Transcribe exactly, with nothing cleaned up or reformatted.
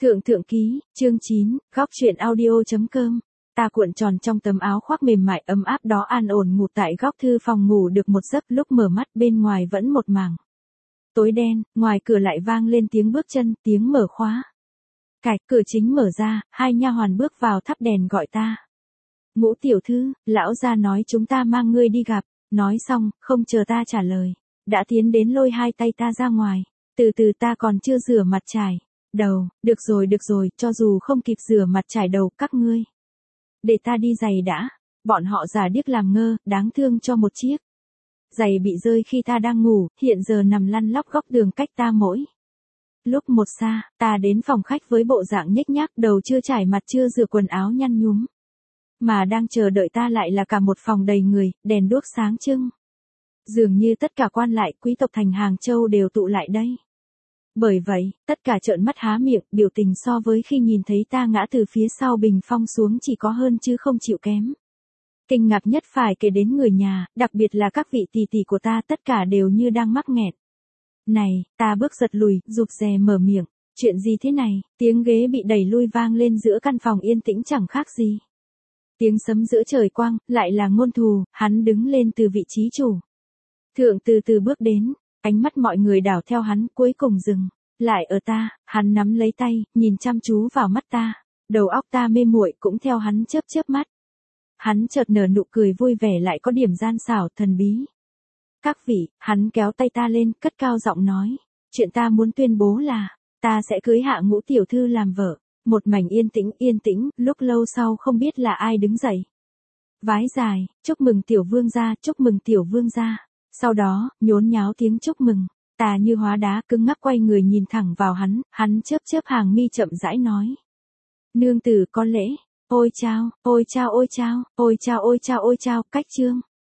Thượng thượng ký, chương chín, góc truyện audio.com. Ta cuộn tròn trong tấm áo khoác mềm mại ấm áp đó an ổn ngủ tại góc thư phòng ngủ được một giấc, lúc mở mắt bên ngoài vẫn một mảng tối đen, ngoài cửa lại vang lên tiếng bước chân, tiếng mở khóa. Cạch, cửa chính mở ra, hai nha hoàn bước vào thắp đèn gọi ta. Ngũ tiểu thư, lão gia nói chúng ta mang ngươi đi gặp, nói xong, không chờ ta trả lời, đã tiến đến lôi hai tay ta ra ngoài, từ từ ta còn chưa rửa mặt chải đầu, được rồi được rồi, cho dù không kịp rửa mặt chải đầu các ngươi. Để ta đi giày đã, bọn họ giả điếc làm ngơ, đáng thương cho một chiếc. Giày bị rơi khi ta đang ngủ, hiện giờ nằm lăn lóc góc đường cách ta mỗi lúc một xa. Ta đến phòng khách với bộ dạng nhếch nhác, đầu chưa trải mặt chưa rửa quần áo nhăn nhúm. Mà đang chờ đợi ta lại là cả một phòng đầy người, đèn đuốc sáng trưng. Dường như tất cả quan lại quý tộc thành Hàng Châu đều tụ lại đây. Bởi vậy, tất cả trợn mắt há miệng, biểu tình so với khi nhìn thấy ta ngã từ phía sau bình phong xuống chỉ có hơn chứ không chịu kém. Kinh ngạc nhất phải kể đến người nhà, đặc biệt là các vị tỷ tỷ của ta, tất cả đều như đang mắc nghẹn. Này, ta bước giật lùi, rụt rè mở miệng, chuyện gì thế này, tiếng ghế bị đẩy lui vang lên giữa căn phòng yên tĩnh chẳng khác gì. Tiếng sấm giữa trời quang, lại là Ngôn Thù, hắn đứng lên từ vị trí chủ thượng từ từ bước đến. Ánh mắt mọi người đảo theo hắn, cuối cùng dừng lại ở ta, hắn nắm lấy tay, nhìn chăm chú vào mắt ta, đầu óc ta mê muội cũng theo hắn chớp chớp mắt. Hắn chợt nở nụ cười vui vẻ lại có điểm gian xảo thần bí. Các vị, hắn kéo tay ta lên, cất cao giọng nói, chuyện ta muốn tuyên bố là, ta sẽ cưới Hạ Ngũ tiểu thư làm vợ. Một mảnh yên tĩnh, yên tĩnh, lúc lâu sau không biết là ai đứng dậy. Vái dài, chúc mừng tiểu vương gia, chúc mừng tiểu vương gia. Sau đó, nhốn nháo tiếng chúc mừng, ta như hóa đá cứng ngắc quay người nhìn thẳng vào hắn, hắn chớp chớp hàng mi chậm rãi nói. Nương tử có lễ, ôi chao, ôi chao ôi chao, ôi chao ôi chao ôi chao, cách chương.